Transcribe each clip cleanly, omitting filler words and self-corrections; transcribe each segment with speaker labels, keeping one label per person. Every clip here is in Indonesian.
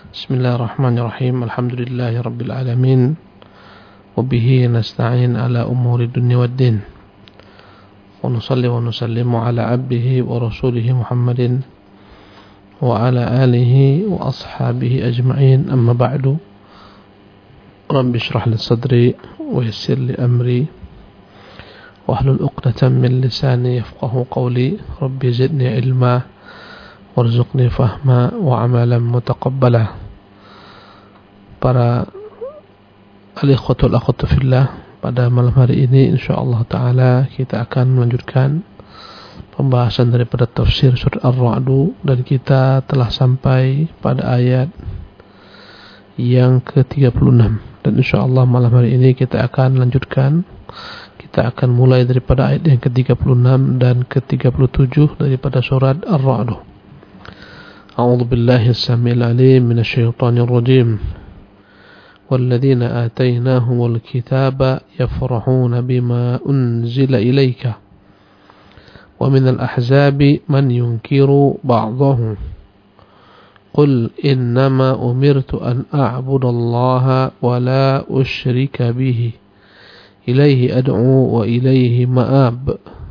Speaker 1: Bismillahirrahmanirrahim. Alhamdulillahirabbil alamin. Wa bihi nasta'in ala umuri dunya waddin. Wa nusalli wa nusallimu ala abdihi wa rasulih Muhammadin wa ala alihi wa ashabihi ajma'in. Amma ba'du. Rabbi shrah li sadri wa yassir li amri wahlul 'uqdatam min lisani yafqahu qawli. Rabbi zidni ilma warzuqni fahma wa amalan mutaqabbala. Para al-ikhwatul akhwatu fillah, pada malam hari ini insyaallah taala kita akan melanjutkan pembahasan daripada tafsir surat Ar-Ra'd, dan kita telah sampai pada ayat yang ke-36, dan insyaallah malam hari ini kita akan lanjutkan. Kita akan mulai daripada ayat yang ke-36 dan ke-37 daripada surat Ar-Ra'd. A'udzu billahi as-sami'il 'alim minasy syaithanir rajim. والذين آتيناهم الكتاب يفرحون بما أنزل إليك ومن الأحزاب من ينكر بعضه قل إنما أمرت أن أعبد الله ولا أشرك به إليه أدعو وإليه مآب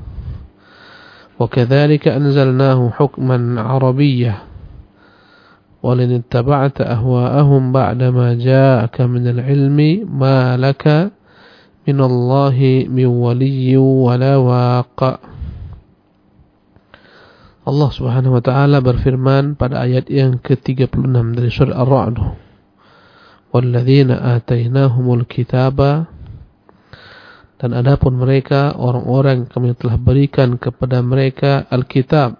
Speaker 1: وكذلك أنزلناه حكما عربيا ولن اتبعت أهواءهم بعدما جاءك من العلم ما لك من الله من ولي ولا واق. Allah Subhanahu wa taala berfirman pada ayat yang ke-36 dari surah Ar-Ra'd, "Walladzina atainahumul kitaba", dan adapun mereka orang-orang yang kami telah berikan kepada mereka Al-Kitab,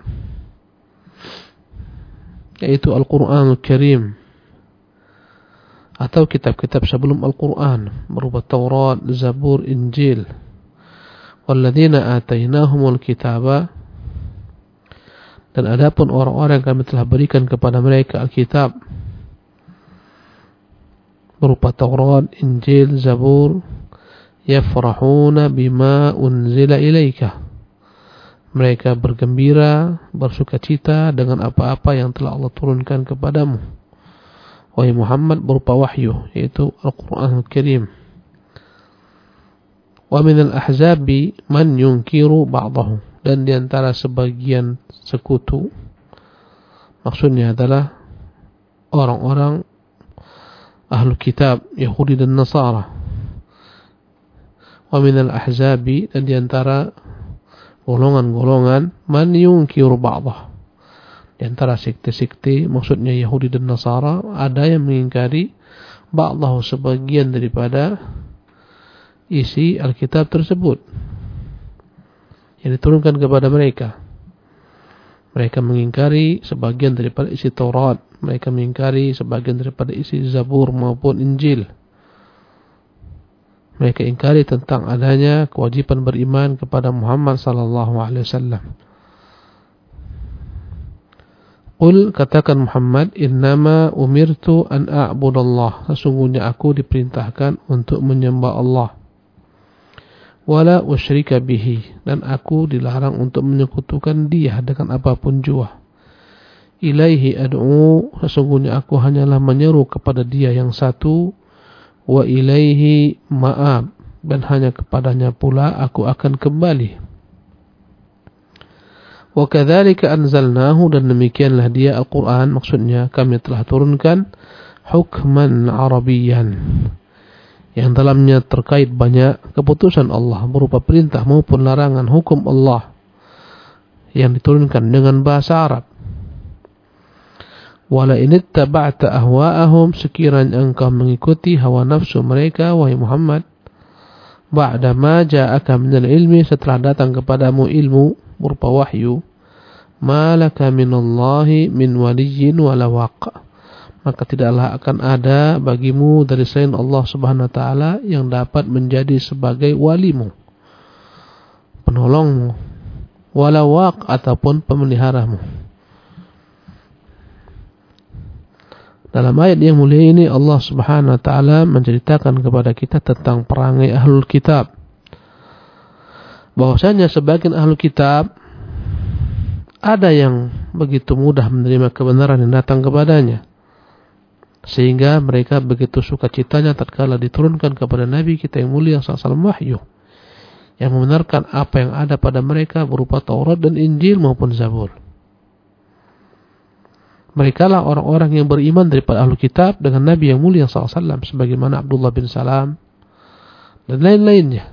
Speaker 1: yaitu Al-Quranul Karim atau kitab-kitab sebelum Al-Quran berupa Taurat, Zabur, Injil. Walladzina atainahumul kitaba, dan adapun orang-orang yang kami telah berikan kepada mereka Al-Kitab berupa Taurat, Injil, Zabur, yafrahuna bima unzila ilaika, mereka bergembira, bersukacita dengan apa-apa yang telah Allah turunkan kepadamu, wahai Muhammad, berupa wahyu, yaitu Al-Quranul Karim. Wa minal ahzabi man yunkiru ba'dahu, dan diantara sebagian sekutu, maksudnya adalah orang-orang ahlu kitab, Yahudi dan Nasara. Wa minal ahzabi, dan diantara golongan-golongan man yunkiru ba'dah, di antara sekte-sekte, maksudnya Yahudi dan Nasara, ada yang mengingkari ba'dah, sebagian daripada isi Alkitab tersebut yang diturunkan kepada mereka. Mereka mengingkari sebagian daripada isi Taurat, mereka mengingkari sebagian daripada isi Zabur maupun Injil. Mereka ingkari tentang adanya kewajiban beriman kepada Muhammad sallallahu alaihi wasallam. Qul, katakan Muhammad, innama umirtu an a'budallah, sesungguhnya aku diperintahkan untuk menyembah Allah. Wala usyrika bihi, dan aku dilarang untuk menyekutukan Dia dengan apapun jua. Ilaihi ad'u, sesungguhnya aku hanyalah menyeru kepada Dia yang satu. Wa ilaihi ma'ab, dan hanya kepadanya pula aku akan kembali. Wa kadzalika anzalnahu, dan demikianlah dia Al-Quran, maksudnya kami telah turunkan hukman Arabiyan, yang dalamnya terkait banyak keputusan Allah berupa perintah maupun larangan hukum Allah yang diturunkan dengan bahasa Arab. Wala in ittaba'ta ahwa'ahum, sekiranya engkau mengikuti hawa nafsu mereka, wahai Muhammad, ba'da ma ja'aka minal ilmi, setelah datang kepadamu ilmu berupa wahyu, ma laka minallahi min waliyyin wala waq, maka tidaklah akan ada bagimu dari selain Allah Subhanahu wa taala yang dapat menjadi sebagai walimu, penolongmu, wala waq, ataupun pemeliharamu. Dalam ayat yang mulia ini Allah Subhanahu wa taala menceritakan kepada kita tentang perangai ahlul kitab. Bahwasanya sebagian ahlul kitab ada yang begitu mudah menerima kebenaran yang datang kepadanya, sehingga mereka begitu sukacitanya tatkala diturunkan kepada Nabi kita yang mulia SAW wahyu yang membenarkan apa yang ada pada mereka berupa Taurat dan Injil maupun Zabur. Mereka lah orang-orang yang beriman daripada ahlu kitab dengan Nabi yang mulia SAW, sebagaimana Abdullah bin Salam dan lain-lainnya.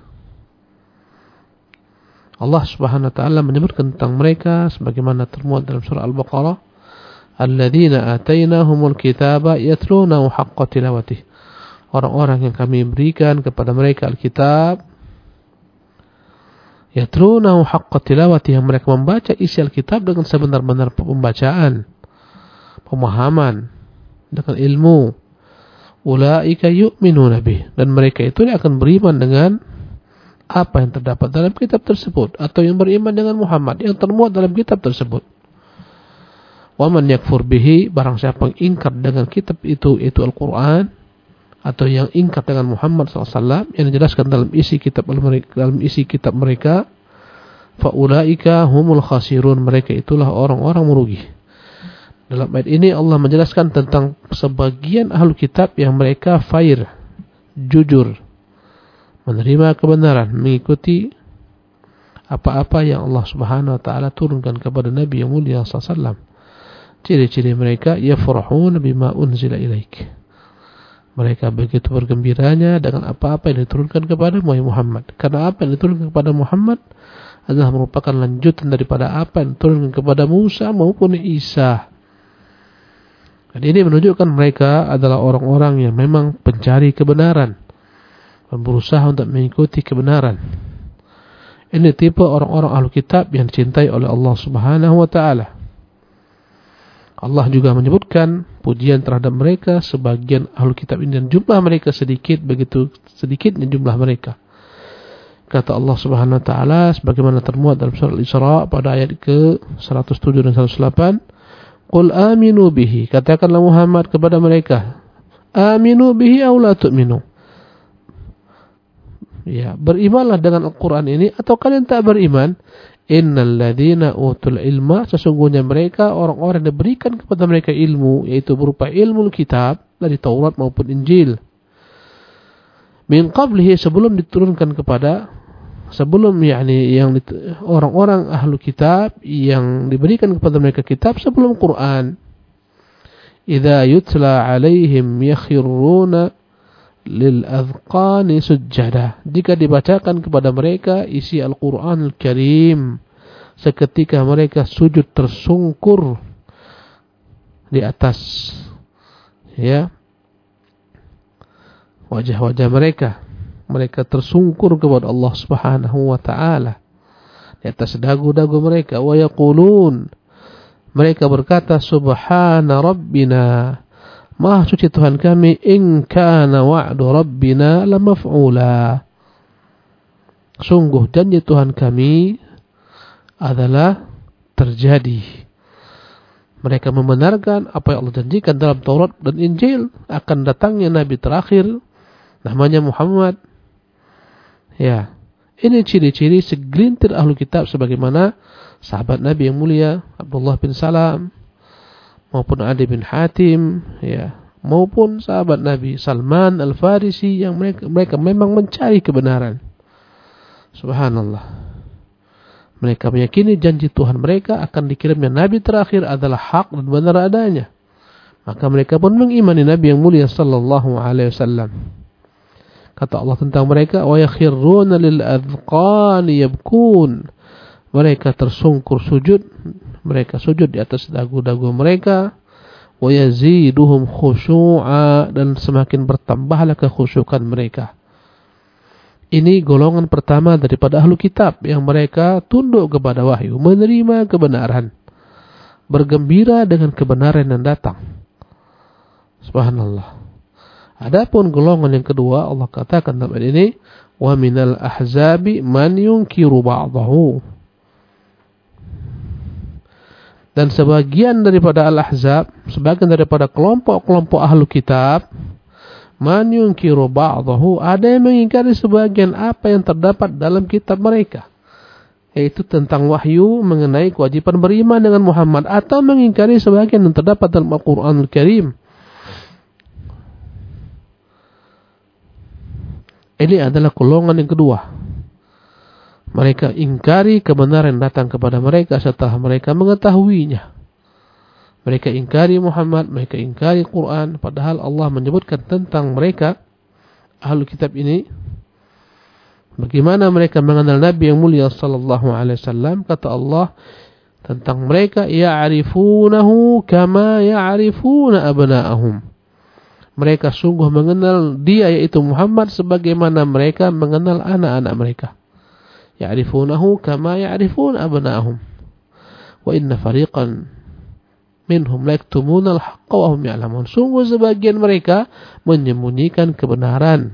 Speaker 1: Allah Subhanahu wa taala menyebutkan tentang mereka sebagaimana termuat dalam surah Al-Baqarah, alladzina atainahumul kitaba yatlunahu haqqa tilawatih. Orang-orang yang kami berikan kepada mereka Alkitab, yatlunahu haqqa tilawatih, yang mereka membaca isi Alkitab dengan sebenar-benar pembacaan, pemahaman, dengan ilmu. Ulaika yu'minuna bih, dan mereka itu akan beriman dengan apa yang terdapat dalam kitab tersebut, atau yang beriman dengan Muhammad yang termuat dalam kitab tersebut. Wa man yakfur bihi, barang siapa yang ingkar dengan kitab itu Al-Quran, atau yang ingkar dengan Muhammad SAW yang dijelaskan dalam isi kitab mereka, fa ulaika humul khasirun, mereka itulah orang-orang merugi. Dalam ayat ini Allah menjelaskan tentang sebagian ahlu kitab yang mereka fair, jujur, menerima kebenaran, mengikuti apa-apa yang Allah Subhanahu wa taala turunkan kepada Nabi yang mulia SAW. Ciri-ciri mereka, yafrahun bima unzila ilaik, mereka begitu bergembiranya dengan apa-apa yang diturunkan kepada Muhammad. Karena apa yang diturunkan kepada Muhammad adalah merupakan lanjutan daripada apa yang diturunkan kepada Musa maupun Isa. Dan ini menunjukkan mereka adalah orang-orang yang memang pencari kebenaran dan berusaha untuk mengikuti kebenaran. Ini tipe orang-orang ahlu kitab yang dicintai oleh Allah Subhanahu wa taala. Allah juga menyebutkan pujian terhadap mereka, sebagian ahlu kitab ini, dan jumlah mereka sedikit, begitu sedikitnya jumlah mereka. Kata Allah Subhanahu wa taala sebagaimana termuat dalam surah Al-Isra pada ayat ke-107 dan 108, qul aminu bihi, katakanlah Muhammad kepada mereka, aminu bihi aw la tu'minu, ya, berimanlah dengan Al-Quran ini atau kalian tak beriman. Innal ladzina utul ilma, sesungguhnya mereka orang-orang yang diberikan kepada mereka ilmu, yaitu berupa ilmu kitab dari Taurat maupun Injil, min qablihi, sebelum diturunkan kepada, sebelum yang orang-orang ahlu kitab yang diberikan kepada mereka kitab sebelum Quran, idza yutla alaihim yakhiruna lil adhqani sujjada, jika dibacakan kepada mereka isi Al-Quran Al-Karim, seketika mereka sujud tersungkur di atas, ya, wajah-wajah mereka. Mereka tersungkur kepada Allah Subhanahu wa taala di atas dagu-dagu mereka. Wa yaqulun, mereka berkata, subhana rabbina, maha suci Tuhan kami, in kana wa'du rabbina lamaf'ula, sungguh janji Tuhan kami adalah terjadi. Mereka membenarkan apa yang Allah janjikan dalam Taurat dan Injil, akan datangnya Nabi terakhir namanya Muhammad. Ya, ini ciri-ciri segelintir ahlu kitab, sebagaimana sahabat Nabi yang mulia Abdullah bin Salam maupun Adi bin Hatim, ya, maupun sahabat Nabi Salman Al-Farisi, yang mereka memang mencari kebenaran. Subhanallah. Mereka meyakini janji Tuhan mereka akan dikirimnya Nabi terakhir adalah hak dan benar adanya. Maka mereka pun mengimani Nabi yang mulia sallallahu alaihi wasallam. Kata Allah tentang mereka, wa yakhirruna lil adhqani yabkun, mereka tersungkur sujud, mereka sujud di atas dagu-dagu mereka, wa yaziduhum khusyu'a, dan semakin bertambahlah kekhusyukan mereka. Ini golongan pertama daripada ahlu kitab yang mereka tunduk kepada wahyu, menerima kebenaran, bergembira dengan kebenaran yang datang. Subhanallah. Adapun golongan yang kedua, Allah katakan dalam ayat ini, wa minal ahzabi man yunkiru ba'dahu, dan sebagian daripada al-ahzab, sebagian daripada kelompok-kelompok ahlu kitab, man yunkiru ba'dahu, ada yang mengingkari sebagian apa yang terdapat dalam kitab mereka, yaitu tentang wahyu mengenai kewajiban beriman dengan Muhammad, atau mengingkari sebagian yang terdapat dalam Al-Quran Al-Karim. Ini adalah golongan yang kedua. Mereka ingkari kebenaran datang kepada mereka setelah mereka mengetahuinya. Mereka ingkari Muhammad, mereka ingkari Quran, padahal Allah menyebutkan tentang mereka, Ahlul Kitab ini, bagaimana mereka mengenal Nabi yang mulia sallallahu alaihi wasallam. Kata Allah tentang mereka, ya'rifunahu kama ya'rifuna abna'ahum. Mereka sungguh mengenal dia, yaitu Muhammad, sebagaimana mereka mengenal anak-anak mereka. Ya'rifunahu kama ya'rifuna abna'ahum. Wa inna fariqan minhum la yaktumuna al-haqqa wa hum ya'lamun. Sungguh sebagian mereka menyembunyikan kebenaran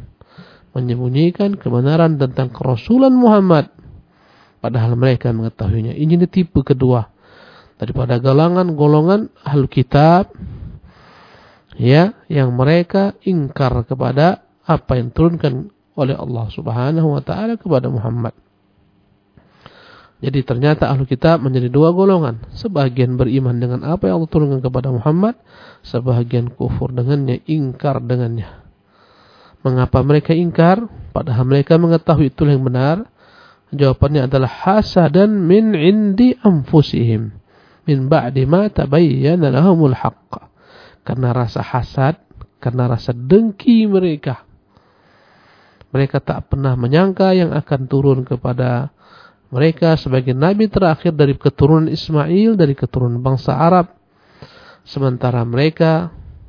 Speaker 1: tentang kerasulan Muhammad, padahal mereka mengetahuinya. Ini tipe kedua daripada golongan Ahlul Kitab, ya, yang mereka ingkar kepada apa yang turunkan oleh Allah Subhanahu wa taala kepada Muhammad. Jadi ternyata Ahlul Kitab menjadi dua golongan. Sebagian beriman dengan apa yang Allah turunkan kepada Muhammad, sebagian kufur dengannya, ingkar dengannya. Mengapa mereka ingkar? Padahal mereka mengetahui itu yang benar. Jawabannya adalah hasadan min indi anfusihim min ba'di ma tabayyana lahumul haqq. Karena rasa hasad, karena rasa dengki mereka. Mereka tak pernah menyangka yang akan turun kepada mereka sebagai nabi terakhir dari keturunan Ismail, dari keturunan bangsa Arab. Sementara mereka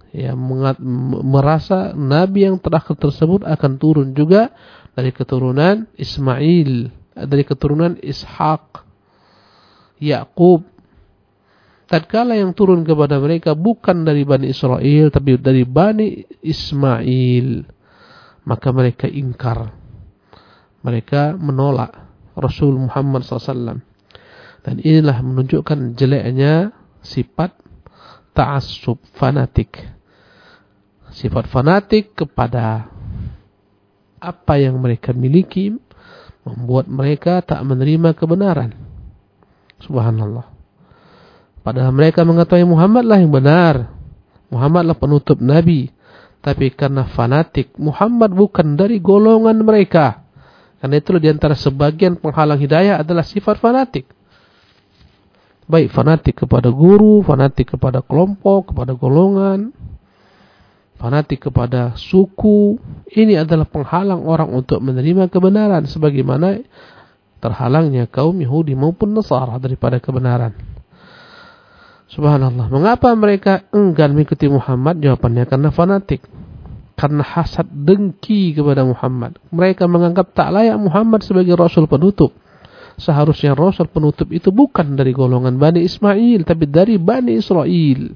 Speaker 1: merasa nabi yang terakhir tersebut akan turun juga dari keturunan Ismail, dari keturunan Ishak, Yakub. Tatkala yang turun kepada mereka bukan dari Bani Israel, tapi dari Bani Ismail, maka mereka ingkar. Mereka menolak Rasul Muhammad SAW. Dan inilah menunjukkan jeleknya sifat ta'assub, fanatik. Sifat fanatik kepada apa yang mereka miliki membuat mereka tak menerima kebenaran. Subhanallah. Padahal mereka mengetahui Muhammadlah yang benar, Muhammadlah penutup Nabi. Tapi karena fanatik, Muhammad bukan dari golongan mereka. Karena itulah diantara sebagian penghalang hidayah adalah sifat fanatik. Baik fanatik kepada guru, fanatik kepada kelompok, kepada golongan, fanatik kepada suku. Ini adalah penghalang orang untuk menerima kebenaran, sebagaimana terhalangnya kaum Yahudi maupun Nasara daripada kebenaran. Subhanallah. Mengapa mereka enggan mengikuti Muhammad? Jawabannya karena fanatik. Karena hasad, dengki kepada Muhammad. Mereka menganggap tak layak Muhammad sebagai Rasul penutup. Seharusnya Rasul penutup itu bukan dari golongan Bani Ismail, tapi dari Bani Israel.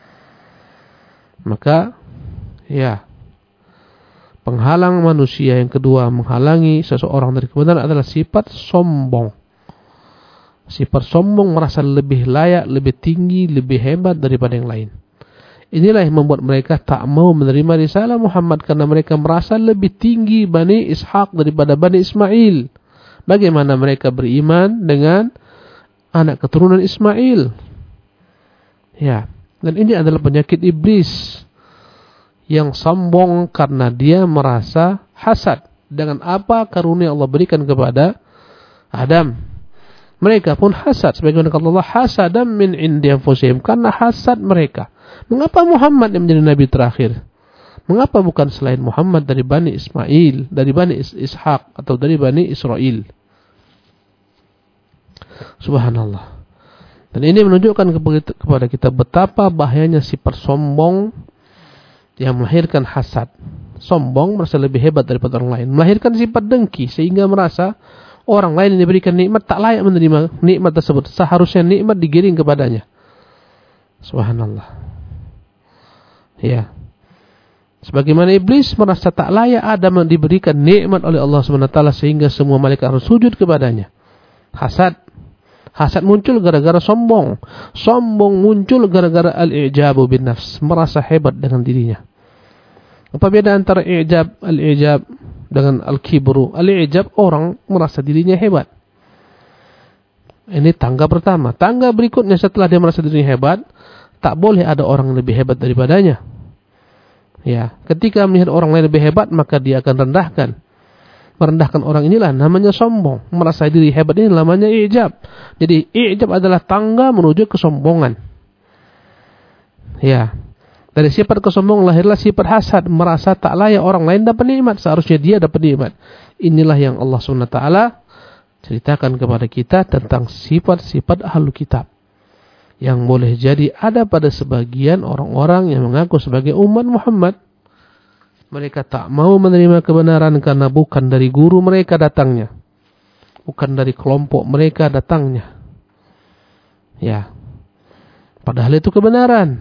Speaker 1: Maka, ya, penghalang manusia yang kedua menghalangi seseorang dari kebenaran adalah sifat sombong. Sifat sombong, merasa lebih layak, lebih tinggi, lebih hebat daripada yang lain. Inilah yang membuat mereka tak mau menerima risalah Muhammad, karena mereka merasa lebih tinggi Bani Ishak daripada Bani Ismail. Bagaimana mereka beriman dengan anak keturunan Ismail? Ya, dan ini adalah penyakit iblis yang sombong karena dia merasa hasad dengan apa karunia Allah berikan kepada Adam. Mereka pun hasad, sebagaimana kata Allah, hasadam min indi anfusihim, karena hasad mereka. Mengapa Muhammad yang menjadi nabi terakhir? Mengapa bukan selain Muhammad dari Bani Ismail, dari Bani Ishak, atau dari Bani Israel? Subhanallah. Dan ini menunjukkan kepada kita betapa bahayanya sifat sombong yang melahirkan hasad. Sombong merasa lebih hebat daripada orang lain, melahirkan sifat dengki sehingga merasa orang lain yang diberikan nikmat tak layak menerima nikmat tersebut. Seharusnya nikmat digiring kepadanya. Subhanallah. Ya. Sebagaimana iblis merasa tak layak Adam diberikan nikmat oleh Allah SWT sehingga semua malaikat harus sujud kepadanya. Hasad. Hasad muncul gara-gara sombong. Sombong muncul gara-gara al-i'jabu bin nafs, merasa hebat dengan dirinya. Apa beda antara al-i'jab dengan al-kibru? Al-i'jab, orang merasa dirinya hebat. Ini tangga pertama. Tangga berikutnya setelah dia merasa dirinya hebat, tak boleh ada orang yang lebih hebat daripadanya. Ya, ketika melihat orang lain lebih hebat, maka dia akan rendahkan. Merendahkan orang inilah namanya sombong. Merasa diri hebat ini namanya i'jab. Jadi i'jab adalah tangga menuju kesombongan. Ya. Dari sifat kesombongan lahirlah sifat hasad, merasa tak layak orang lain dapat nikmat, seharusnya dia dapat nikmat. Inilah yang Allah SWT ceritakan kepada kita tentang sifat-sifat ahlu kitab yang boleh jadi ada pada sebagian orang-orang yang mengaku sebagai umat Muhammad. Mereka tak mau menerima kebenaran karena bukan dari guru mereka datangnya, bukan dari kelompok mereka datangnya. Ya, padahal itu kebenaran.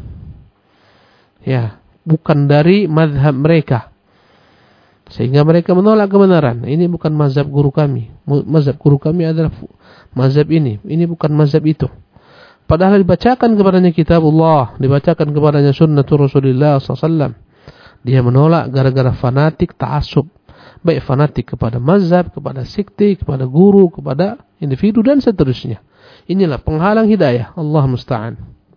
Speaker 1: Ya, bukan dari mazhab mereka, sehingga mereka menolak kebenaran. Ini bukan mazhab guru kami. Mazhab guru kami adalah mazhab ini. Ini bukan mazhab itu. Padahal dibacakan kepadanya kitabullah, dibacakan kepadanya sunnatul Rasulullah SAW. Dia menolak gara-gara fanatik ta'assub. Baik fanatik kepada mazhab, kepada sekte, kepada guru, kepada individu dan seterusnya. Inilah penghalang hidayah. Allah musta'an.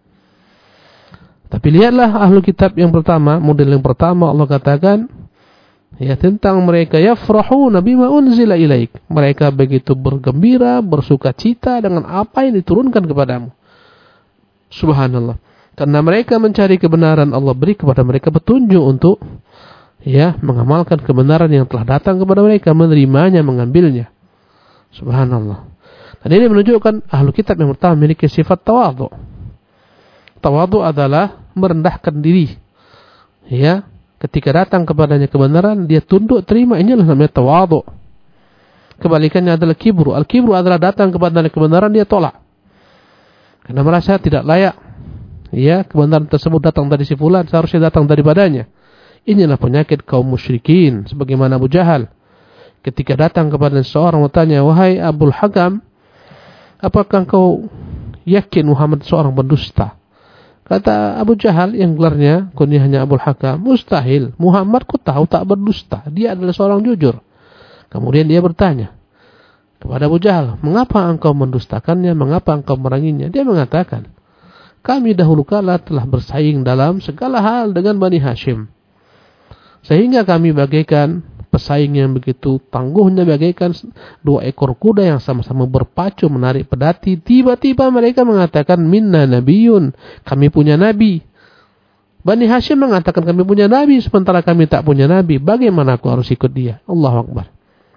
Speaker 1: Tapi lihatlah ahlu kitab yang pertama, model yang pertama Allah katakan ya tentang mereka yafrahuna bima unzila ilaik. Mereka begitu bergembira, bersukacita dengan apa yang diturunkan kepadamu. Subhanallah. Karena mereka mencari kebenaran, Allah beri kepada mereka petunjuk untuk ya mengamalkan kebenaran yang telah datang kepada mereka, menerimanya, mengambilnya. Subhanallah. Dan ini menunjukkan ahlu kitab yang pertama memiliki sifat tawadhu. Tawadhu adalah merendahkan diri. Ya, ketika datang kepadanya kebenaran, dia tunduk terima. Inilah namanya tawadhu. Kebalikannya adalah kibru. Al-kibru adalah datang kepadanya kebenaran, dia tolak. Karena merasa tidak layak. Ya, kebenaran tersebut datang dari si fulan, seharusnya datang daripadanya. Inilah penyakit kaum musyrikin, sebagaimana Abu Jahal. Ketika datang kepada seorang bertanya, wahai Abul Hakam, apakah kau yakin Muhammad seorang pendusta? Kata Abu Jahal yang gelarnya kunyahnya Abul Hakam, mustahil. Muhammad ku tahu tak berdusta. Dia adalah seorang jujur. Kemudian dia bertanya kepada Abu Jahal, mengapa engkau mendustakannya? Mengapa engkau meranginya? Dia mengatakan, kami dahulu kala telah bersaing dalam segala hal dengan Bani Hashim. Sehingga kami bagaikan pesaing yang begitu tangguhnya, bagaikan dua ekor kuda yang sama-sama berpacu menarik pedati. Tiba-tiba mereka mengatakan, minna nabiyun, kami punya nabi. Bani Hashim mengatakan kami punya nabi, sementara kami tak punya nabi. Bagaimana aku harus ikut dia? Allahu Akbar.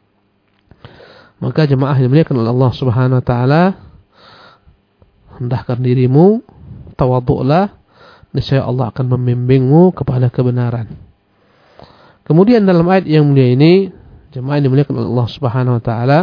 Speaker 1: Maka jemaah yang dimuliakan oleh Allah Subhanahu wa taala, hendakkan dirimu, tawadhu'lah, niscaya Allah akan membimbingmu kepada kebenaran. Kemudian dalam ayat yang mulia ini, jemaah yang dimuliakan oleh Allah Subhanahu wa taala,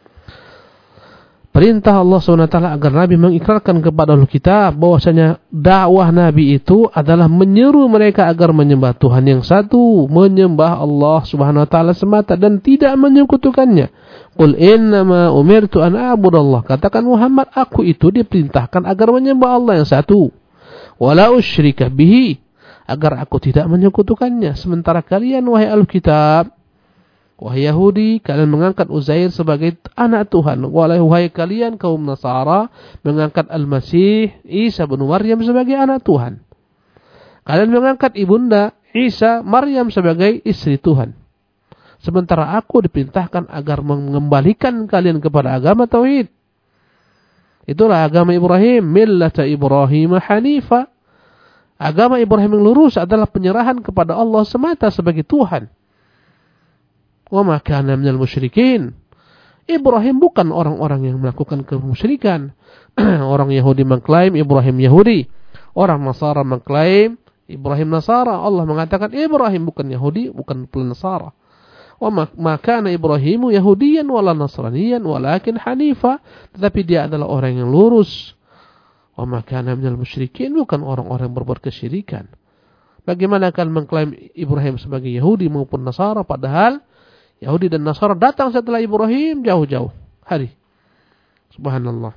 Speaker 1: perintah Allah Subhanahu wa taala agar Nabi mengikrarkan kepada ahli kitab bahwasanya dakwah Nabi itu adalah menyeru mereka agar menyembah Tuhan yang satu, menyembah Allah Subhanahu wa taala semata dan tidak menyekutukannya. Qul innama umirtu an a'budallah. Katakan Muhammad, aku itu diperintahkan agar menyembah Allah yang satu. Wala usyrika bihi, agar aku tidak menyekutukannya. Sementara kalian wahai Alkitab, wahai Yahudi, kalian mengangkat Uzair sebagai anak Tuhan. Wahai kalian kaum Nasara, mengangkat Al-Masih Isa bin Maryam sebagai anak Tuhan. Kalian mengangkat ibunda Isa Maryam sebagai istri Tuhan. Sementara aku diperintahkan agar mengembalikan kalian kepada agama tauhid. Itulah agama Ibrahim, millata Ibrahim hanifa. Agama Ibrahim yang lurus adalah penyerahan kepada Allah semata sebagai Tuhan. Wa ma kana minal musyrikin. Ibrahim bukan orang-orang yang melakukan kemusyrikan. Orang Yahudi mengklaim Ibrahim Yahudi. Orang Nasara mengklaim Ibrahim Nasara. Allah mengatakan Ibrahim bukan Yahudi, bukan Nasara. Wa ma kana Ibrahimu Yahudiyan wala Nasraniyan walakin hanifa, tetapi dia adalah orang yang lurus. Wa ma kana minal musyrikin, bukan orang-orang yang berbuat kesyirikan. Bagaimana akan mengklaim Ibrahim sebagai Yahudi maupun Nasara, padahal Yahudi dan Nasara datang setelah Ibrahim jauh-jauh hari. Subhanallah.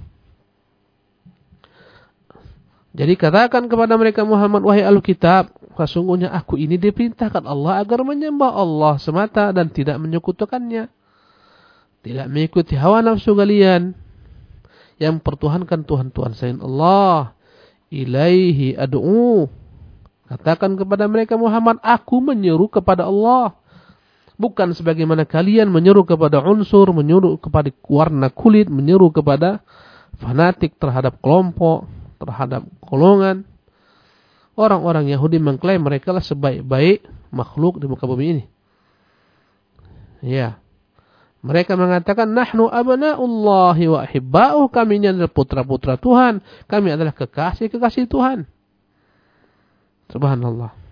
Speaker 1: Jadi katakan kepada mereka Muhammad, wahai Alkitab, sesungguhnya aku ini diperintahkan Allah agar menyembah Allah semata dan tidak menyekutukannya. Tidak mengikuti hawa nafsu kalian yang pertuhankan Tuhan-Tuhan selain Allah. Ilaihi ad'u. Katakan kepada mereka Muhammad, aku menyeru kepada Allah. Bukan sebagaimana kalian menyeru kepada unsur, menyeru kepada warna kulit, menyeru kepada fanatik terhadap kelompok, terhadap golongan. Orang-orang Yahudi mengklaim mereka lah sebaik-baik makhluk di muka bumi ini. Ya. Mereka mengatakan, nahnu abna'ullahi wa ahibba'uh, kami ini adalah putra-putra Tuhan, kami adalah kekasih-kekasih Tuhan. Subhanallah.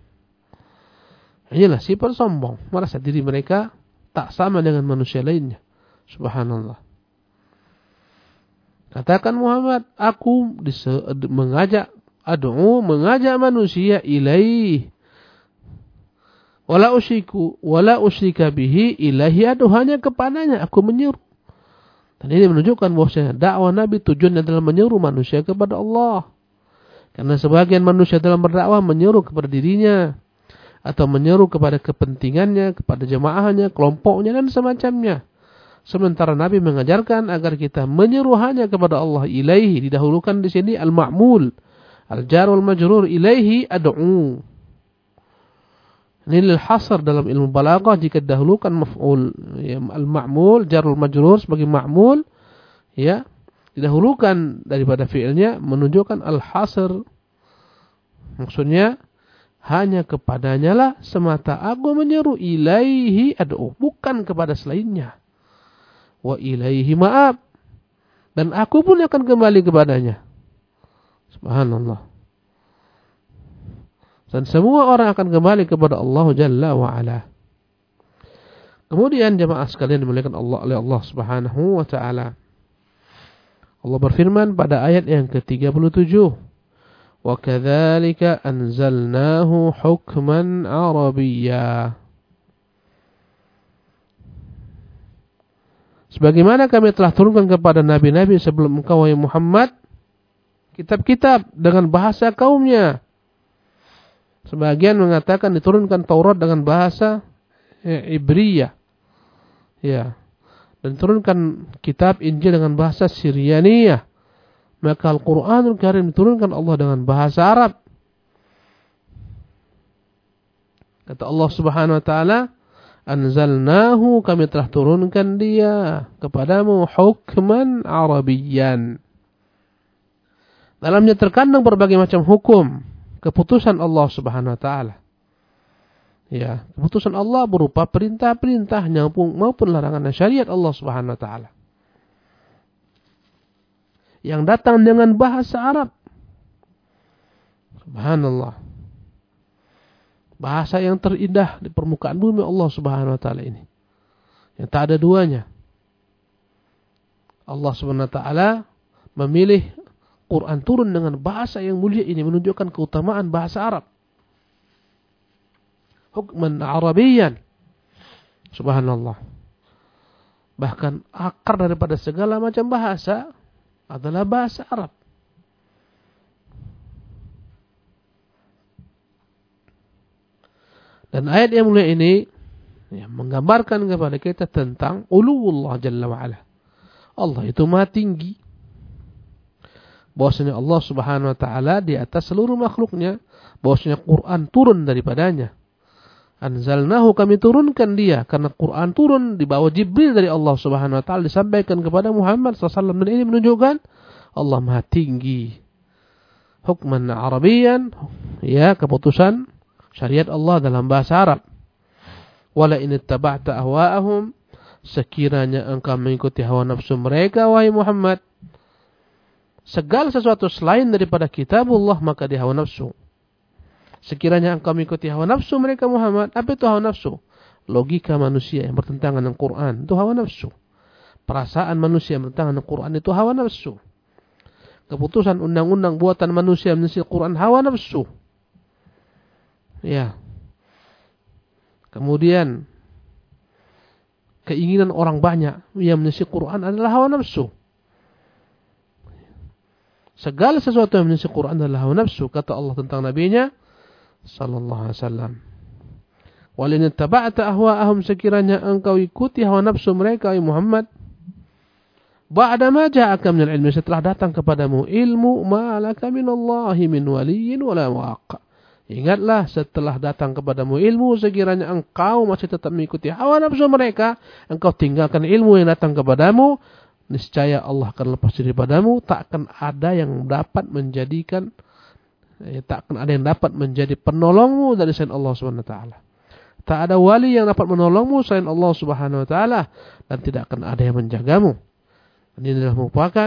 Speaker 1: Inilah sifat sombong, merasa diri mereka tak sama dengan manusia lainnya. Subhanallah. Katakan Muhammad, aku mengajak manusia ilaih. Wala usyrika bihi ilahi, hanya kepadanya aku menyeru. Dan ini menunjukkan bahwasanya dakwah Nabi tujuannya adalah menyeru manusia kepada Allah. Karena sebagian manusia dalam berdakwah menyeru kepada dirinya, atau menyeru kepada kepentingannya, kepada jamaahnya, kelompoknya, dan semacamnya. Sementara Nabi mengajarkan agar kita menyeru hanya kepada Allah. Ilaihi didahulukan di sini al-ma'mul, al-jar wal majrur, ilaihi ad'u. Ini lil hasr dalam ilmu balaghah, jika didahulukan maf'ul, ya, al-ma'mul, jar wal majrur sebagai ma'mul, ya, didahulukan daripada fi'ilnya, menunjukkan al-hasr. Maksudnya hanya kepadanya lah semata aku menyeru, ilaihi ad'u, bukan kepada selainnya. Wa ilaihi ma'ab, dan aku pun akan kembali kepadanya. Subhanallah. Dan semua orang akan kembali kepada Allah Jalla wa Ala. Kemudian jemaah sekalian dimuliakan Allah oleh Allah Subhanahu wa taala. Allah berfirman pada ayat yang ke-37. وَكَذَلِكَ أَنْزَلْنَاهُ حُكْمًا عَرَبِيًّا. Sebagaimana kami telah turunkan kepada nabi-nabi sebelum engkau, wahai Muhammad, kitab-kitab dengan bahasa kaumnya. Sebagian mengatakan diturunkan Taurat dengan bahasa Ibriyah. Ya. Dan turunkan kitab Injil dengan bahasa Siryaniyah. Maka Al-Quranul Karim diturunkan Allah dengan bahasa Arab. Kata Allah Subhanahu wa taala, anzalnahu, kami telah turunkan dia kepadamu hukman Arabiyyan. Dalamnya terkandung berbagai macam hukum, keputusan Allah Subhanahu wa taala. Ya, keputusan Allah berupa perintah-perintahnya maupun larangan syariat Allah Subhanahu wa taala, yang datang dengan bahasa Arab. Subhanallah. Bahasa yang terindah di permukaan bumi Allah Subhanahu wa taala ini, yang tak ada duanya. Allah Subhanahu wa taala memilih Quran turun dengan bahasa yang mulia ini, menunjukkan keutamaan bahasa Arab. Hukman Arabiyyan. Subhanallah. Bahkan akar daripada segala macam bahasa adalah bahasa Arab. Dan ayat yang mulia ini menggambarkan kepada kita tentang uluwullah Jalla wa'ala. Allah itu maha tinggi. Bahwasanya Allah Subhanahu wa taala di atas seluruh makhluknya. Bahwasanya Quran turun daripadanya. Anzalnahu, kami turunkan dia, karena Quran turun di bawah Jibril dari Allah Subhanahu wa taala, disampaikan kepada Muhammad SAW. Dan ini menunjukkan Allah maha tinggi. Hukman Arabiyyan, ya, keputusan syariat Allah dalam bahasa Arab. Wala in ittaba'ta ahwa'ahum, sekiranya engkau mengikuti hawa nafsu mereka, wahai Muhammad, segala sesuatu selain daripada kitabullah, maka di hawa nafsu. Sekiranya engkau mengikuti hawa nafsu mereka Muhammad, apa itu hawa nafsu? Logika manusia yang bertentangan dengan Quran, itu hawa nafsu. Perasaan manusia yang bertentangan dengan Quran, itu hawa nafsu. Keputusan undang-undang buatan manusia menyelisih Quran, hawa nafsu. Ya. Kemudian keinginan orang banyak yang menyelisih Quran adalah hawa nafsu. Segala sesuatu yang menyelisih Quran adalah hawa nafsu, kata Allah tentang nabinya sallallahu alaihi wasallam. Walin ittaba'ta ahwa'ahum, sekiranya engkau ikuti hawa nafsu mereka, ya Muhammad, ba'da ma ja'aka minal ilmi, setelah datang kepadamu ilmu, ma laka minallahi min waliyyin wala waq, Ingatlah setelah datang kepadamu ilmu, sekiranya engkau masih tetap mengikuti hawa nafsu mereka, engkau tinggalkan ilmu yang datang kepadamu, niscaya Allah akan lepas diri padamu, tak akan ada yang dapat menjadi penolongmu dari selain Allah Subhanahu wa taala. Tak ada wali yang dapat menolongmu selain Allah Subhanahu wa taala, dan tidak akan ada yang menjagamu. Ini adalah merupakan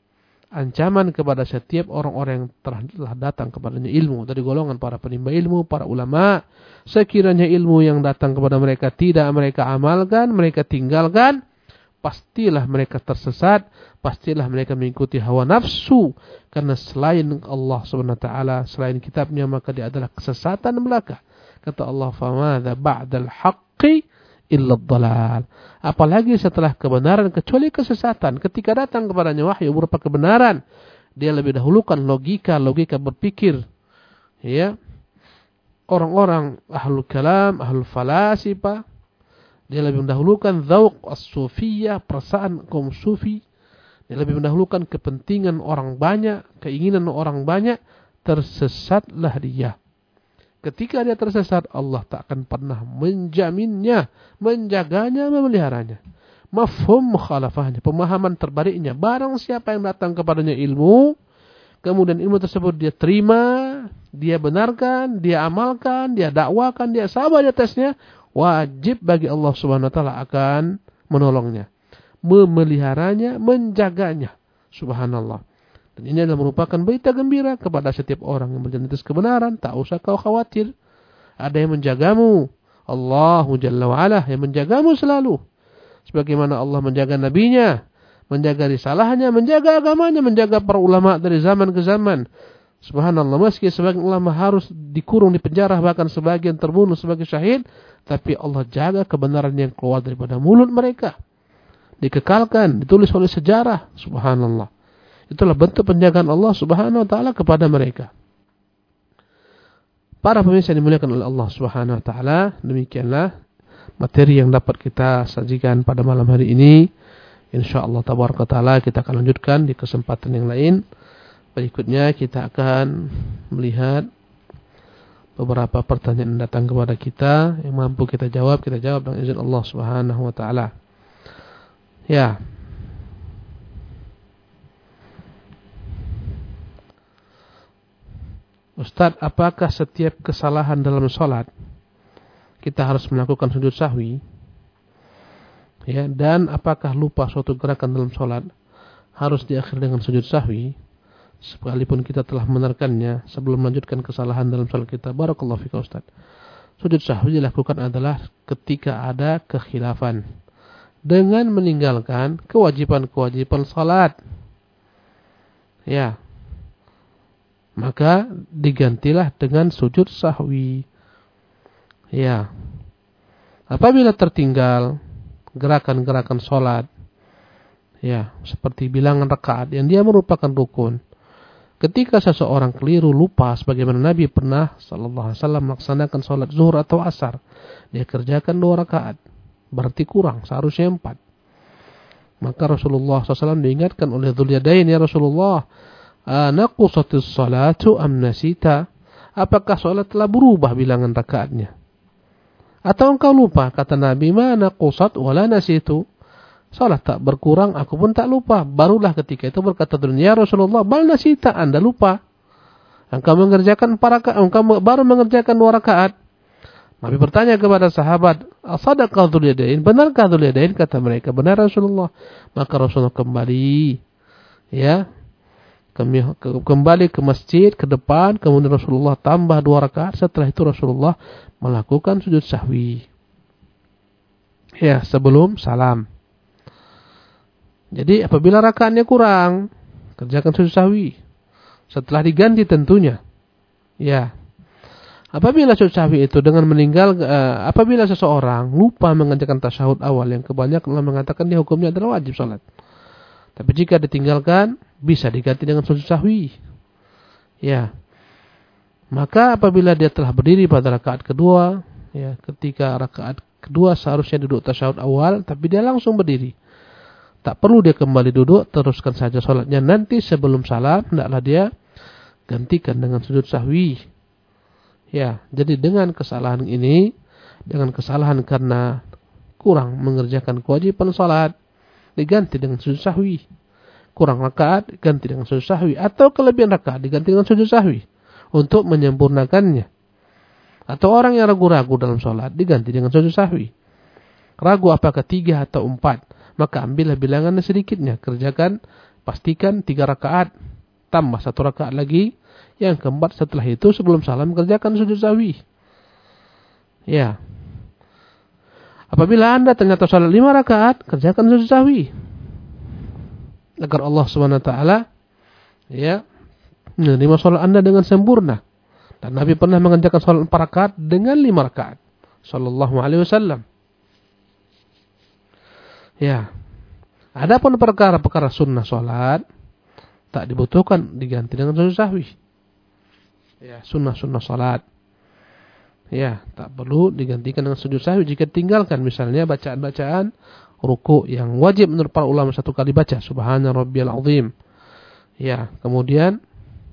Speaker 1: ancaman kepada setiap orang-orang yang telah datang kepadanya ilmu dari golongan para penimba ilmu, para ulama. Sekiranya ilmu yang datang kepada mereka tidak mereka amalkan, mereka tinggalkan, pastilah mereka tersesat, pastilah mereka mengikuti hawa nafsu, karena selain Allah Subhanahu wa taala, selain kitabnya, maka dia adalah kesesatan belaka. Kata Allah, "Famadza ba'dal haqqi illa dhalal." Apalagi setelah kebenaran kecuali kesesatan. Ketika datang kepadanya wahyu berupa kebenaran, dia lebih dahulukan logika berpikir. Ya. Orang-orang ahlul kalam, ahlul falasifah, dia lebih mendahulukan dzauq as-sufiyah, perasaan kaum sufi. Dia lebih mendahulukan kepentingan orang banyak, keinginan orang banyak, tersesatlah dia. Ketika dia tersesat, Allah tak akan pernah menjaminnya, menjaganya, memeliharanya. Mafhum mukhalafahnya, pemahaman terbaliknya. Barang siapa yang datang kepadanya ilmu, kemudian ilmu tersebut dia terima, dia benarkan, dia amalkan, dia dakwakan, dia sabar di atasnya, wajib bagi Allah Subhanahu wa taala akan menolongnya, memeliharanya, menjaganya. Subhanallah. Dan ini adalah merupakan berita gembira kepada setiap orang yang berjalan atas kebenaran. Tak usah kau khawatir. Ada yang menjagamu. Allahu Jalla wa'ala yang menjagamu selalu. Sebagaimana Allah menjaga nabinya, menjaga risalahnya, menjaga agamanya, menjaga para ulama dari zaman ke zaman. Subhanallah, meski sebagian ulama harus dikurung di penjara, bahkan sebagian terbunuh sebagai syahid, tapi Allah jaga kebenaran yang keluar daripada mulut mereka. Dikekalkan, ditulis oleh sejarah. Subhanallah. Itulah bentuk penjagaan Allah Subhanahu wa taala kepada mereka. Para pemirsa yang dimuliakan oleh Allah Subhanahu wa taala, demikianlah materi yang dapat kita sajikan pada malam hari ini. Insyaallah tabaraka taala kita akan lanjutkan di kesempatan yang lain. Berikutnya kita akan melihat beberapa pertanyaan yang datang kepada kita, yang mampu kita jawab dengan izin Allah Subhanahu wa taala. Ya. Ustaz, apakah setiap kesalahan dalam sholat kita harus melakukan sujud sahwi? Ya, dan apakah lupa suatu gerakan dalam sholat harus diakhiri dengan sujud sahwi? Sekalipun kita telah membenarkannya sebelum melanjutkan kesalahan dalam sholat kita. Barakallahu fika Ustaz. Sujud sahwi dilakukan adalah ketika ada kekhilafan dengan meninggalkan kewajiban-kewajiban sholat. Ya. Maka digantilah dengan sujud sahwi. Ya. Apabila tertinggal gerakan-gerakan sholat, ya, seperti bilangan rakaat yang dia merupakan rukun. Ketika seseorang keliru lupa, sebagaimana Nabi pernah sallallahu alaihi wasallam melaksanakan sholat zuhur atau asar, dia kerjakan 2 rakaat, berarti kurang, seharusnya 4. Maka Rasulullah SAW diingatkan oleh Dzul-Yadain, ya Rasulullah, anaqusatis salatu am nasita? Apakah salat telah berubah bilangan rakaatnya? Atau engkau lupa? Kata Nabi, ma naqusat wala nasitu. Salat tak berkurang, aku pun tak lupa. Barulah ketika itu berkata dunia, ya Rasulullah, bal nasita, Anda lupa. Engkau mengerjakan 4 rakaat, engkau baru mengerjakan 2 rakaat. Nabi bertanya kepada sahabat, "Ashadaqa Dzul-Yadain?" Benarkah Dzul-Yadain? Kata mereka, benar Rasulullah. Maka Rasulullah kembali, ya, kembali ke masjid ke depan, kemudian Rasulullah tambah 2 rakaat. Setelah itu Rasulullah melakukan sujud sahwi, ya, sebelum salam. Jadi apabila rakaatnya kurang, kerjakan sujud sahwi setelah diganti tentunya. Ya. Apabila sujud sahwi itu dengan apabila seseorang lupa mengerjakan tasyahud awal, yang kebanyakan ulama mengatakan dia hukumnya adalah wajib salat. Tapi jika ditinggalkan, bisa diganti dengan sujud sahwi. Ya. Maka apabila dia telah berdiri pada rakaat kedua, ya, ketika rakaat kedua seharusnya duduk tasyahud awal, tapi dia langsung berdiri. Tak perlu dia kembali duduk, teruskan saja salatnya. Nanti sebelum salam, hendaklah dia gantikan dengan sujud sahwi. Ya, jadi dengan kesalahan ini, dengan kesalahan karena kurang mengerjakan kewajiban salat, diganti dengan sujud sahwi. Kurang rakaat diganti dengan sujud sahwi, atau kelebihan rakaat diganti dengan sujud sahwi untuk menyempurnakannya. Atau orang yang ragu-ragu dalam salat diganti dengan sujud sahwi. Ragu apakah 3 atau 4, maka ambillah bilangan sedikitnya, kerjakan, pastikan 3 rakaat, tambah 1 rakaat lagi, yang keempat setelah itu sebelum salam kerjakan sujud sahwi. Ya. Apabila Anda ternyata salat 5 rakaat, kerjakan sujud sahwi. Agar Allah SWT ya menerima salat Anda dengan sempurna. Dan Nabi pernah mengerjakan salat 4 rakaat dengan 5 rakaat. Sallallahu alaihi wasallam. Ya. Adapun perkara-perkara sunnah salat tak dibutuhkan diganti dengan sujud sahwi. Ya, sunnah-sunnah salat. Ya, tak perlu digantikan dengan sujud sahwi jika tinggalkan misalnya bacaan-bacaan ruku yang wajib menurut para ulama 1 kali baca subhana rabbiyal azim. Ya, kemudian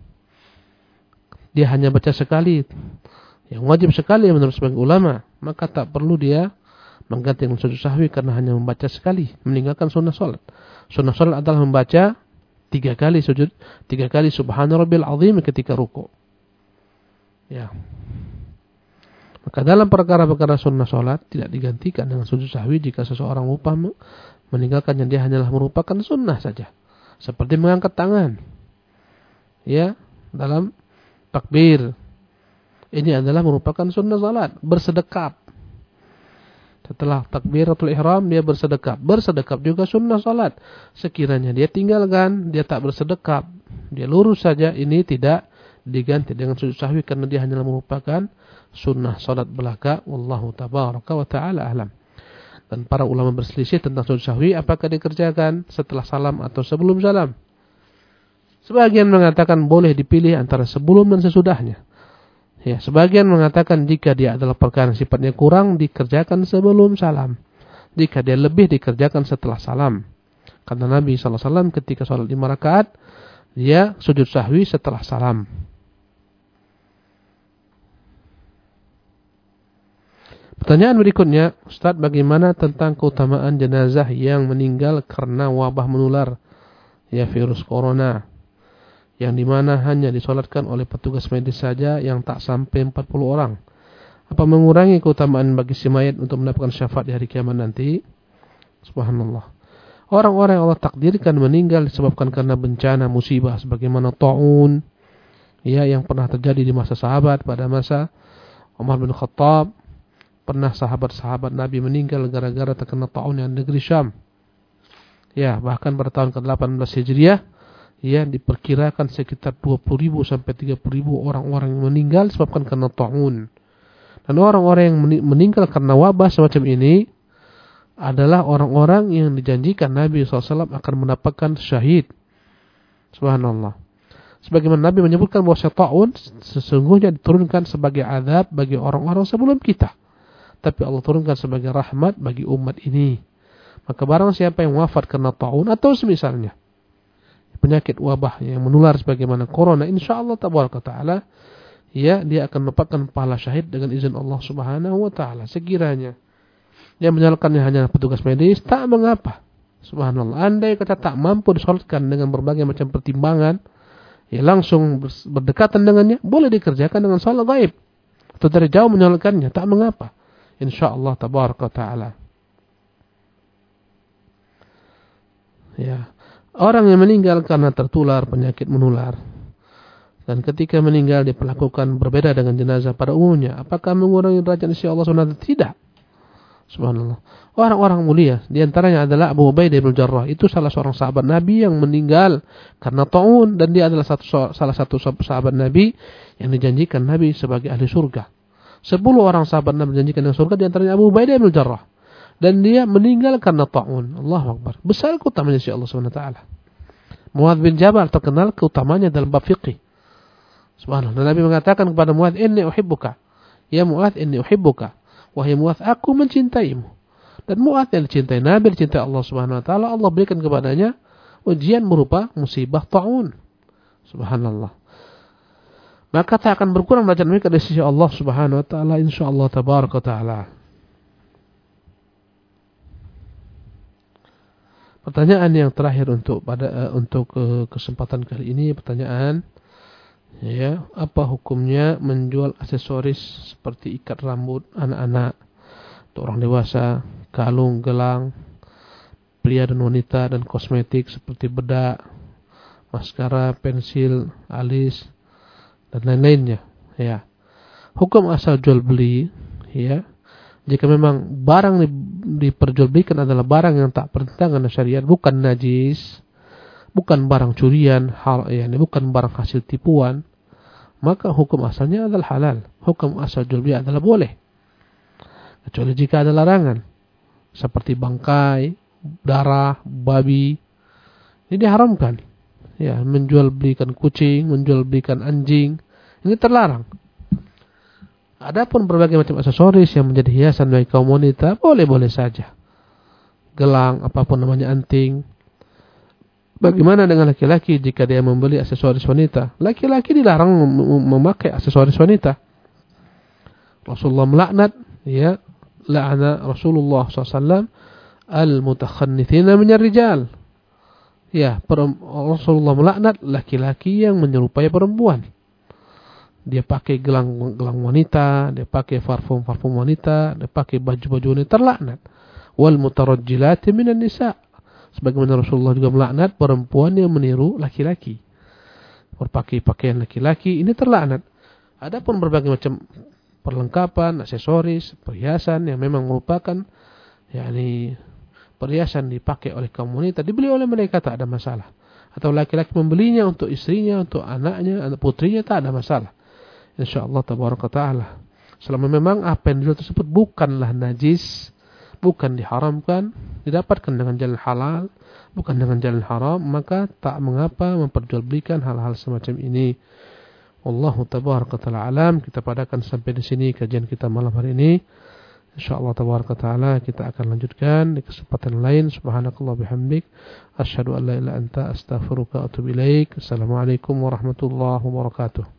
Speaker 1: dia hanya baca sekali yang wajib sekali menurut sebagian ulama, maka tak perlu dia mengganti dengan sujud sahwi karena hanya membaca sekali, meninggalkan sunnah salat. Sunnah salat adalah membaca 3 kali sujud, 3 kali subhana rabbiyal azim ketika ruku. Ya. Maka dalam perkara-perkara sunnah salat tidak digantikan dengan sujud sahwi jika seseorang lupa meninggalkannya, dia hanyalah merupakan sunnah saja. Seperti mengangkat tangan. Ya, dalam takbir. Ini adalah merupakan sunnah salat, bersedekap. Setelah takbiratul ihram dia bersedekap. Bersedekap juga sunnah salat. Sekiranya dia tinggalkan, dia tak bersedekap, dia lurus saja, ini tidak diganti dengan sujud sahwi karena dia hanyalah merupakan sunnah salat belaka. Wallahu tabaraka wa ta'ala alam. Dan para ulama berselisih tentang sujud sahwi apakah dikerjakan setelah salam atau sebelum salam. Sebagian mengatakan boleh dipilih antara sebelum dan sesudahnya. Ya, sebagian mengatakan jika dia adalah perkara yang sifatnya kurang dikerjakan sebelum salam. Jika dia lebih dikerjakan setelah salam. Karena Nabi SAW ketika salat 5 rakaat dia sujud sahwi setelah salam. Pertanyaan berikutnya, Ustaz, bagaimana tentang keutamaan jenazah yang meninggal karena wabah menular, ya virus corona, yang dimana hanya disolatkan oleh petugas medis saja yang tak sampai 40 orang. Apa mengurangi keutamaan bagi si mayat untuk mendapatkan syafaat di hari kiamat nanti? Subhanallah. Orang-orang yang Allah takdirkan meninggal disebabkan karena bencana, musibah, sebagaimana ta'un, ya, yang pernah terjadi di masa sahabat pada masa Umar bin Khattab. Pernah sahabat-sahabat Nabi meninggal gara-gara terkena ta'un yang negeri Syam. Ya, bahkan pada tahun ke-18 Hijriah, ya, diperkirakan sekitar 20.000 sampai 30.000 orang-orang yang meninggal disebabkan karena ta'un. Dan orang-orang yang meninggal karena wabah semacam ini adalah orang-orang yang dijanjikan Nabi SAW akan mendapatkan syahid. Subhanallah. Sebagaimana Nabi menyebutkan bahwa ta'un sesungguhnya diturunkan sebagai azab bagi orang-orang sebelum kita. Tapi Allah turunkan sebagai rahmat bagi umat ini. Maka barang siapa yang wafat karena ta'un atau semisalnya penyakit wabah yang menular sebagaimana corona, insyaallah tabaraka taala, ya, dia akan mendapatkan pahala syahid dengan izin Allah Subhanahu wa taala. Sekiranya yang menyalakannya hanya petugas medis, tak mengapa. Subhanallah. Andai kata tak mampu disolatkan dengan berbagai macam pertimbangan, ya langsung berdekatan dengannya, boleh dikerjakan dengan salat gaib atau dari jauh menyalakannya, tak mengapa. InsyaAllah tabaraka ta'ala. Ya. Orang yang meninggal karena tertular penyakit menular, dan ketika meninggal diperlakukan berbeda dengan jenazah pada umumnya, apakah mengurangi derajat sisi Allah SWT? Tidak. Subhanallah. Orang-orang mulia diantaranya adalah Abu Ubaidah bin Jarrah. Itu salah seorang sahabat Nabi yang meninggal karena ta'un, dan dia adalah salah satu sahabat Nabi yang dijanjikan Nabi sebagai ahli surga. 10 orang sahabat Nabi dijanjikan dengan surga, diantaranya Abu Ubaidah bin Jarrah, dan dia meninggal karena ta'un. Allahu Akbar. Besar keutamanya si Allah SWT. Muadz bin Jabal terkenal keutamanya dalam bab fiqih. Subhanallah. Dan Nabi mengatakan kepada Muadz, "Inni uhibbuka." Ya Muadz, inni uhibbuka. Wahai Muadz, aku mencintaimu. Dan Muadz yang dicintai Nabi, dicintai Allah Subhanahu wa taala, Allah berikan kepadanya ujian berupa musibah ta'un. Subhanallah. maka tak akan berkurang derajat mereka di sisi Allah Subhanahu wa taala, insyaallah tabaraka taala. Pertanyaan yang terakhir untuk kesempatan kali ini, pertanyaan ya, apa hukumnya menjual aksesoris seperti ikat rambut anak-anak untuk orang dewasa, kalung, gelang, pria dan wanita, dan kosmetik seperti bedak, maskara, pensil, alis, dan lain-lainnya ya. Hukum asal jual beli ya, jika memang barang diperjualbelikan adalah barang yang tak bertentangan dengan syariat, bukan najis, bukan barang curian, bukan barang hasil tipuan, maka hukum asalnya adalah halal. Hukum asal jual beli adalah boleh, kecuali jika ada larangan seperti bangkai, darah, babi, ini diharamkan. Ya, menjual belikan kucing, menjual belikan anjing, ini terlarang. Adapun berbagai macam aksesoris yang menjadi hiasan bagi kaum wanita, boleh-boleh saja. Gelang, apapun namanya, anting. Bagaimana dengan laki-laki jika dia membeli aksesoris wanita? Laki-laki dilarang memakai aksesoris wanita. Rasulullah melaknat, ya, la'ana Rasulullah SAW al-mutakhannithina minar rijal. Ya, Rasulullah melaknat laki-laki yang menyerupai perempuan. Dia pakai gelang wanita, dia pakai parfum wanita, dia pakai baju wanita, terlaknat. Wal mutarajjilati minan nisa. Sebagaimana Rasulullah juga melaknat perempuan yang meniru laki-laki, berpakai pakaian laki-laki, ini terlaknat. Adapun berbagai macam perlengkapan, aksesoris, perhiasan yang memang merupakan perhiasan dipakai oleh kaum wanita, dibeli oleh mereka, tak ada masalah. Atau laki-laki membelinya untuk istrinya, untuk anaknya, anak putrinya, tak ada masalah, insyaallah tabaraka taala. Selama memang apa yang dijual tersebut bukanlah najis, bukan diharamkan, didapatkan dengan jalan halal, bukan dengan jalan haram, maka tak mengapa memperjualbelikan hal-hal semacam ini. Wallahu tabaraka taala alam. Kita padakan sampai di sini kajian kita malam hari ini. Insyaallah tabaraka taala kita akan lanjutkan di kesempatan lain. Subhanakallah bihamdik, asyhadu an la ilaha illa anta, astaghfiruka wa atubu ilaik. Assalamualaikum warahmatullahi wabarakatuh.